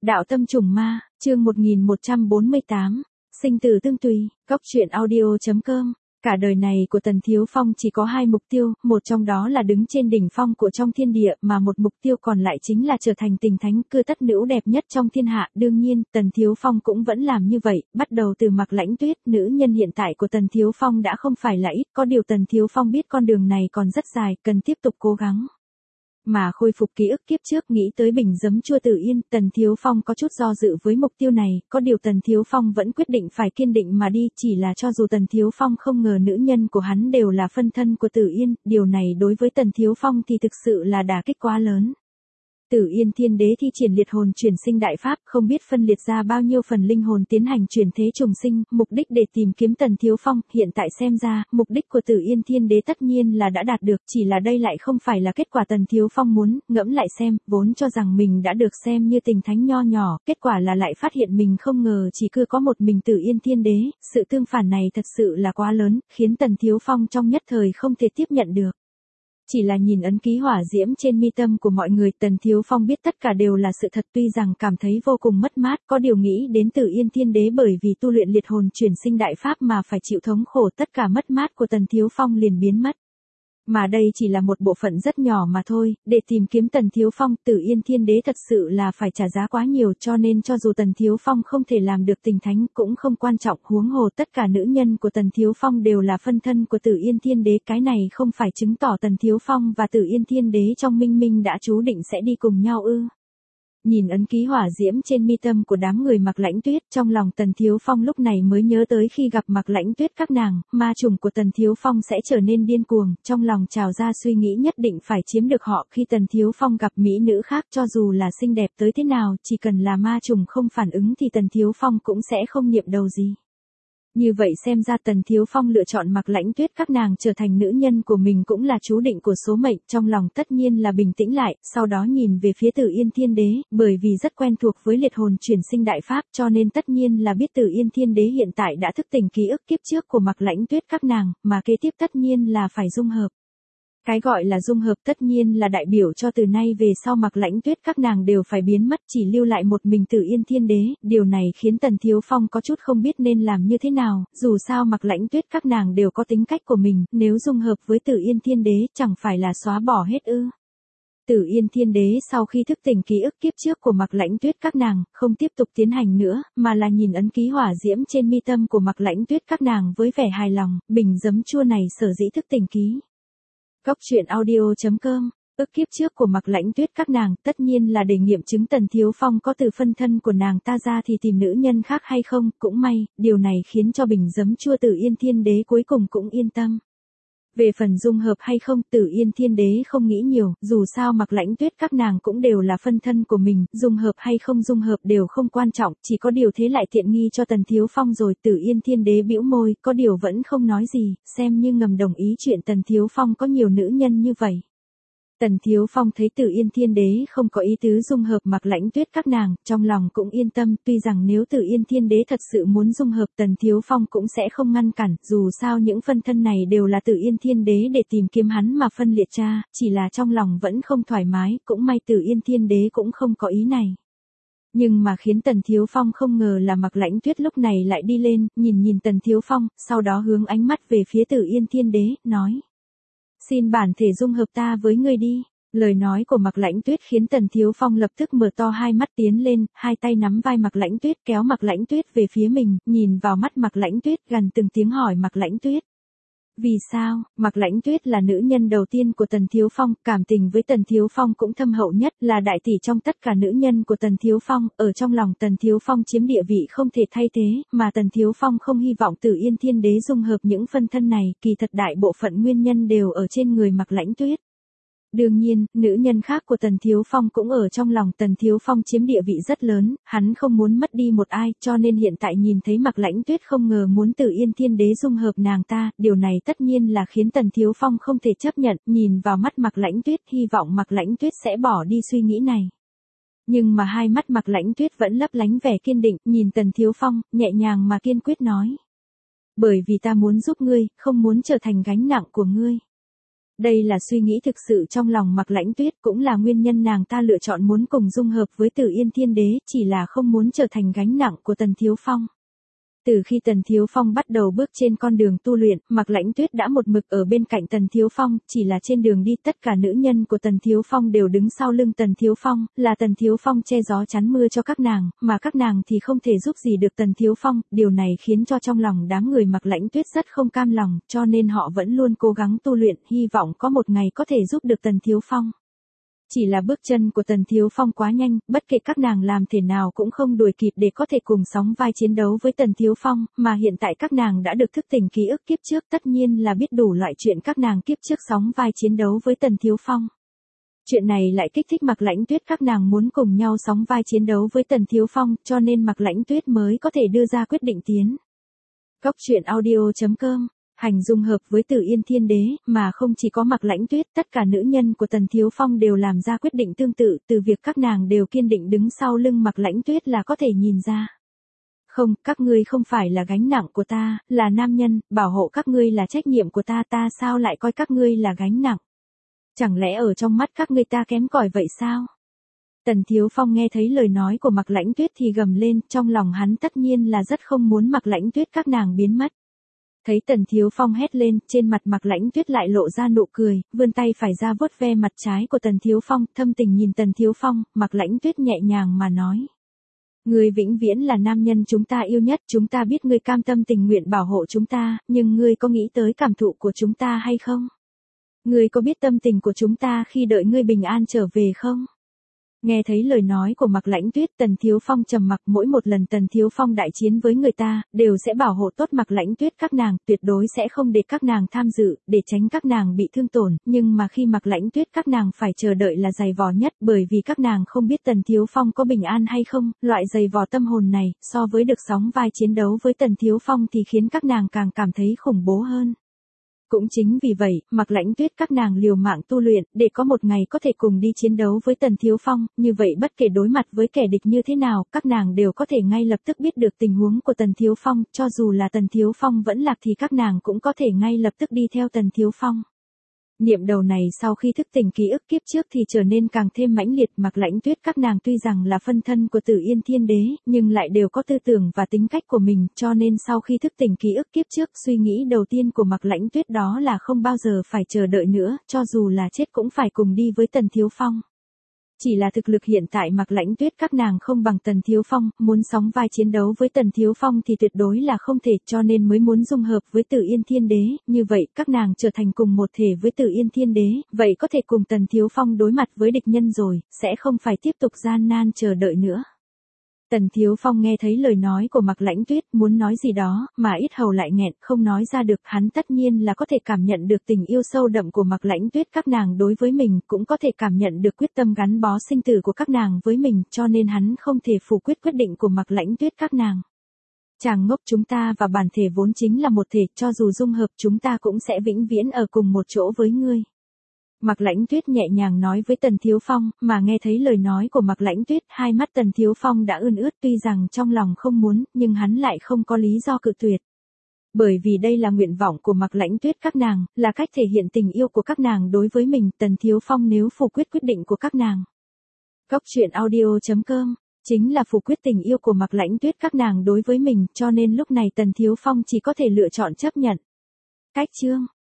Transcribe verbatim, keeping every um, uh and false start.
Đạo tâm trùng ma, chương một nghìn một trăm bốn mươi tám, sinh tử tương tùy, góc truyện audio.com. Cả đời này của Tần Thiếu Phong chỉ có hai mục tiêu, một trong đó là đứng trên đỉnh phong của trong thiên địa, mà một mục tiêu còn lại chính là trở thành tình thánh cư tất nữ đẹp nhất trong thiên hạ. Đương nhiên, Tần Thiếu Phong cũng vẫn làm như vậy, bắt đầu từ Mạc Lãnh Tuyết. Nữ nhân hiện tại của Tần Thiếu Phong đã không phải là ít, có điều Tần Thiếu Phong biết con đường này còn rất dài, cần tiếp tục cố gắng. Mà khôi phục ký ức kiếp trước, nghĩ tới bình giấm chua Tử Yên, Tần Thiếu Phong có chút do dự với mục tiêu này, có điều Tần Thiếu Phong vẫn quyết định phải kiên định mà đi, chỉ là cho dù Tần Thiếu Phong không ngờ nữ nhân của hắn đều là phân thân của Tử Yên, điều này đối với Tần Thiếu Phong thì thực sự là đả kích quá lớn. Tử Yên Thiên Đế thi triển liệt hồn chuyển sinh đại pháp, không biết phân liệt ra bao nhiêu phần linh hồn tiến hành chuyển thế trùng sinh, mục đích để tìm kiếm Tần Thiếu Phong. Hiện tại xem ra, mục đích của Tử Yên Thiên Đế tất nhiên là đã đạt được, chỉ là đây lại không phải là kết quả Tần Thiếu Phong muốn. Ngẫm lại xem, vốn cho rằng mình đã được xem như tình thánh nho nhỏ, kết quả là lại phát hiện mình không ngờ chỉ cứ có một mình Tử Yên Thiên Đế. Sự tương phản này thật sự là quá lớn, khiến Tần Thiếu Phong trong nhất thời không thể tiếp nhận được. Chỉ là nhìn ấn ký hỏa diễm trên mi tâm của mọi người, Tần Thiếu Phong biết tất cả đều là sự thật, tuy rằng cảm thấy vô cùng mất mát, có điều nghĩ đến Tử Yên Thiên Đế bởi vì tu luyện liệt hồn chuyển sinh đại pháp mà phải chịu thống khổ, tất cả mất mát của Tần Thiếu Phong liền biến mất. Mà đây chỉ là một bộ phận rất nhỏ mà thôi, để tìm kiếm Tần Thiếu Phong, Tử Yên Thiên Đế thật sự là phải trả giá quá nhiều, cho nên cho dù Tần Thiếu Phong không thể làm được tình thánh cũng không quan trọng, huống hồ tất cả nữ nhân của Tần Thiếu Phong đều là phân thân của Tử Yên Thiên Đế, cái này không phải chứng tỏ Tần Thiếu Phong và Tử Yên Thiên Đế trong minh minh đã chú định sẽ đi cùng nhau ư? Nhìn ấn ký hỏa diễm trên mi tâm của đám người Mạc Lãnh Tuyết, trong lòng Tần Thiếu Phong lúc này mới nhớ tới khi gặp Mạc Lãnh Tuyết các nàng, ma trùng của Tần Thiếu Phong sẽ trở nên điên cuồng, trong lòng trào ra suy nghĩ nhất định phải chiếm được họ. Khi Tần Thiếu Phong gặp mỹ nữ khác, cho dù là xinh đẹp tới thế nào, chỉ cần là ma trùng không phản ứng thì Tần Thiếu Phong cũng sẽ không niệm đầu gì. Như vậy xem ra Tần Thiếu Phong lựa chọn Mạc Lãnh Tuyết các nàng trở thành nữ nhân của mình cũng là chú định của số mệnh, trong lòng tất nhiên là bình tĩnh lại, sau đó nhìn về phía Tử Yên Thiên Đế, bởi vì rất quen thuộc với liệt hồn chuyển sinh đại pháp cho nên tất nhiên là biết Tử Yên Thiên Đế hiện tại đã thức tỉnh ký ức kiếp trước của Mạc Lãnh Tuyết các nàng, mà kế tiếp tất nhiên là phải dung hợp. Cái gọi là dung hợp tất nhiên là đại biểu cho từ nay về sau Mạc Lãnh Tuyết các nàng đều phải biến mất, chỉ lưu lại một mình Tử Yên Thiên Đế, điều này khiến Tần Thiếu Phong có chút không biết nên làm như thế nào, dù sao Mạc Lãnh Tuyết các nàng đều có tính cách của mình, nếu dung hợp với Tử Yên Thiên Đế chẳng phải là xóa bỏ hết ư? Tử Yên Thiên Đế sau khi thức tỉnh ký ức kiếp trước của Mạc Lãnh Tuyết các nàng, không tiếp tục tiến hành nữa, mà là nhìn ấn ký hỏa diễm trên mi tâm của Mạc Lãnh Tuyết các nàng với vẻ hài lòng, bình giấm chua này sở dĩ thức tỉnh ký. Góc truyện audio.com. Ức kiếp trước của Mạc Lãnh Tuyết các nàng, tất nhiên là để nghiệm chứng Tần Thiếu Phong có từ phân thân của nàng ta ra thì tìm nữ nhân khác hay không, cũng may, điều này khiến cho bình giấm chua Tử Yên Thiên Đế cuối cùng cũng yên tâm. Về phần dung hợp hay không, Tử Yên Thiên Đế không nghĩ nhiều, dù sao Mạc Lãnh Tuyết các nàng cũng đều là phân thân của mình, dung hợp hay không dung hợp đều không quan trọng, chỉ có điều thế lại tiện nghi cho Tần Thiếu Phong rồi. Tử Yên Thiên Đế bĩu môi, có điều vẫn không nói gì, xem như ngầm đồng ý chuyện Tần Thiếu Phong có nhiều nữ nhân như vậy. Tần Thiếu Phong thấy Tử Yên Thiên Đế không có ý tứ dung hợp Mạc Lãnh Tuyết các nàng, trong lòng cũng yên tâm, tuy rằng nếu Tử Yên Thiên Đế thật sự muốn dung hợp Tần Thiếu Phong cũng sẽ không ngăn cản, dù sao những phân thân này đều là Tử Yên Thiên Đế để tìm kiếm hắn mà phân liệt ra, chỉ là trong lòng vẫn không thoải mái, cũng may Tử Yên Thiên Đế cũng không có ý này. Nhưng mà khiến Tần Thiếu Phong không ngờ là Mạc Lãnh Tuyết lúc này lại đi lên, nhìn nhìn Tần Thiếu Phong, sau đó hướng ánh mắt về phía Tử Yên Thiên Đế, nói. Xin bản thể dung hợp ta với ngươi đi. Lời nói của Mạc Lãnh Tuyết khiến Tần Thiếu Phong lập tức mở to hai mắt tiến lên, hai tay nắm vai Mạc Lãnh Tuyết kéo Mạc Lãnh Tuyết về phía mình, nhìn vào mắt Mạc Lãnh Tuyết gần từng tiếng hỏi Mạc Lãnh Tuyết. Vì sao? Mạc Lãnh Tuyết là nữ nhân đầu tiên của Tần Thiếu Phong, cảm tình với Tần Thiếu Phong cũng thâm hậu nhất, là đại tỷ trong tất cả nữ nhân của Tần Thiếu Phong, ở trong lòng Tần Thiếu Phong chiếm địa vị không thể thay thế, mà Tần Thiếu Phong không hy vọng Tử Yên Thiên Đế dung hợp những phân thân này, kỳ thật đại bộ phận nguyên nhân đều ở trên người Mạc Lãnh Tuyết. Đương nhiên, nữ nhân khác của Tần Thiếu Phong cũng ở trong lòng Tần Thiếu Phong chiếm địa vị rất lớn, hắn không muốn mất đi một ai, cho nên hiện tại nhìn thấy Mạc Lãnh Tuyết không ngờ muốn Tử Yên Thiên Đế dung hợp nàng ta, điều này tất nhiên là khiến Tần Thiếu Phong không thể chấp nhận, nhìn vào mắt Mạc Lãnh Tuyết hy vọng Mạc Lãnh Tuyết sẽ bỏ đi suy nghĩ này. Nhưng mà hai mắt Mạc Lãnh Tuyết vẫn lấp lánh vẻ kiên định, nhìn Tần Thiếu Phong, nhẹ nhàng mà kiên quyết nói. Bởi vì ta muốn giúp ngươi, không muốn trở thành gánh nặng của ngươi. Đây là suy nghĩ thực sự trong lòng Mạc Lãnh Tuyết, cũng là nguyên nhân nàng ta lựa chọn muốn cùng dung hợp với Tử Yên Thiên Đế, chỉ là không muốn trở thành gánh nặng của Tần Thiếu Phong. Từ khi Tần Thiếu Phong bắt đầu bước trên con đường tu luyện, Mạc Lãnh Tuyết đã một mực ở bên cạnh Tần Thiếu Phong, chỉ là trên đường đi tất cả nữ nhân của Tần Thiếu Phong đều đứng sau lưng Tần Thiếu Phong, là Tần Thiếu Phong che gió chắn mưa cho các nàng, mà các nàng thì không thể giúp gì được Tần Thiếu Phong, điều này khiến cho trong lòng đám người Mạc Lãnh Tuyết rất không cam lòng, cho nên họ vẫn luôn cố gắng tu luyện, hy vọng có một ngày có thể giúp được Tần Thiếu Phong. Chỉ là bước chân của Tần Thiếu Phong quá nhanh, bất kể các nàng làm thế nào cũng không đuổi kịp để có thể cùng sóng vai chiến đấu với Tần Thiếu Phong, mà hiện tại các nàng đã được thức tỉnh ký ức kiếp trước, tất nhiên là biết đủ loại chuyện các nàng kiếp trước sóng vai chiến đấu với Tần Thiếu Phong. Chuyện này lại kích thích Mạc Lãnh Tuyết, các nàng muốn cùng nhau sóng vai chiến đấu với Tần Thiếu Phong, cho nên Mạc Lãnh Tuyết mới có thể đưa ra quyết định tiến. Góc truyện audio chấm com Hành dung hợp với Tử Yên Thiên Đế, mà không chỉ có Mạc Lãnh Tuyết, tất cả nữ nhân của Tần Thiếu Phong đều làm ra quyết định tương tự, từ việc các nàng đều kiên định đứng sau lưng Mạc Lãnh Tuyết là có thể nhìn ra. Không, các ngươi không phải là gánh nặng của ta, là nam nhân, bảo hộ các ngươi là trách nhiệm của ta, ta sao lại coi các ngươi là gánh nặng? Chẳng lẽ ở trong mắt các ngươi ta kém cỏi vậy sao? Tần Thiếu Phong nghe thấy lời nói của Mạc Lãnh Tuyết thì gầm lên, trong lòng hắn tất nhiên là rất không muốn Mạc Lãnh Tuyết các nàng biến mất. Thấy Tần Thiếu Phong hét lên, trên mặt Mạc Lãnh Tuyết lại lộ ra nụ cười, vươn tay phải ra vuốt ve mặt trái của Tần Thiếu Phong, thâm tình nhìn Tần Thiếu Phong, Mạc Lãnh Tuyết nhẹ nhàng mà nói. Ngươi vĩnh viễn là nam nhân chúng ta yêu nhất, chúng ta biết ngươi cam tâm tình nguyện bảo hộ chúng ta, nhưng ngươi có nghĩ tới cảm thụ của chúng ta hay không? Ngươi có biết tâm tình của chúng ta khi đợi ngươi bình an trở về không? Nghe thấy lời nói của Mạc Lãnh Tuyết, Tần Thiếu Phong trầm mặc, mỗi một lần Tần Thiếu Phong đại chiến với người ta, đều sẽ bảo hộ tốt Mạc Lãnh Tuyết các nàng, tuyệt đối sẽ không để các nàng tham dự, để tránh các nàng bị thương tổn, nhưng mà khi Mạc Lãnh Tuyết các nàng phải chờ đợi là dày vò nhất, bởi vì các nàng không biết Tần Thiếu Phong có bình an hay không, loại dày vò tâm hồn này, so với được sóng vai chiến đấu với Tần Thiếu Phong thì khiến các nàng càng cảm thấy khủng bố hơn. Cũng chính vì vậy, Mạc Lãnh Tuyết các nàng liều mạng tu luyện, để có một ngày có thể cùng đi chiến đấu với Tần Thiếu Phong, như vậy bất kể đối mặt với kẻ địch như thế nào, các nàng đều có thể ngay lập tức biết được tình huống của Tần Thiếu Phong, cho dù là Tần Thiếu Phong vẫn lạc thì các nàng cũng có thể ngay lập tức đi theo Tần Thiếu Phong. Niệm đầu này sau khi thức tỉnh ký ức kiếp trước thì trở nên càng thêm mãnh liệt, Mạc Lãnh Tuyết các nàng tuy rằng là phân thân của Tử Yên Thiên Đế, nhưng lại đều có tư tưởng và tính cách của mình, cho nên sau khi thức tỉnh ký ức kiếp trước, suy nghĩ đầu tiên của Mạc Lãnh Tuyết đó là không bao giờ phải chờ đợi nữa, cho dù là chết cũng phải cùng đi với Tần Thiếu Phong. Chỉ là thực lực hiện tại Mạc Lãnh Tuyết các nàng không bằng Tần Thiếu Phong, muốn sóng vai chiến đấu với Tần Thiếu Phong thì tuyệt đối là không thể, cho nên mới muốn dung hợp với Tử Yên Thiên Đế, như vậy các nàng trở thành cùng một thể với Tử Yên Thiên Đế, vậy có thể cùng Tần Thiếu Phong đối mặt với địch nhân rồi, sẽ không phải tiếp tục gian nan chờ đợi nữa. Tần Thiếu Phong nghe thấy lời nói của Mạc Lãnh Tuyết, muốn nói gì đó, mà ít hầu lại nghẹn, không nói ra được, hắn tất nhiên là có thể cảm nhận được tình yêu sâu đậm của Mạc Lãnh Tuyết các nàng đối với mình, cũng có thể cảm nhận được quyết tâm gắn bó sinh tử của các nàng với mình, cho nên hắn không thể phủ quyết quyết định của Mạc Lãnh Tuyết các nàng. Chàng ngốc, chúng ta và bản thể vốn chính là một thể, cho dù dung hợp chúng ta cũng sẽ vĩnh viễn ở cùng một chỗ với ngươi. Mạc Lãnh Tuyết nhẹ nhàng nói với Tần Thiếu Phong, mà nghe thấy lời nói của Mạc Lãnh Tuyết, hai mắt Tần Thiếu Phong đã ươn ướt, tuy rằng trong lòng không muốn, nhưng hắn lại không có lý do cự tuyệt. Bởi vì đây là nguyện vọng của Mạc Lãnh Tuyết các nàng, là cách thể hiện tình yêu của các nàng đối với mình, Tần Thiếu Phong nếu phủ quyết quyết định của các nàng. Góc truyện audio chấm com chính là phủ quyết tình yêu của Mạc Lãnh Tuyết các nàng đối với mình, cho nên lúc này Tần Thiếu Phong chỉ có thể lựa chọn chấp nhận. Cách chương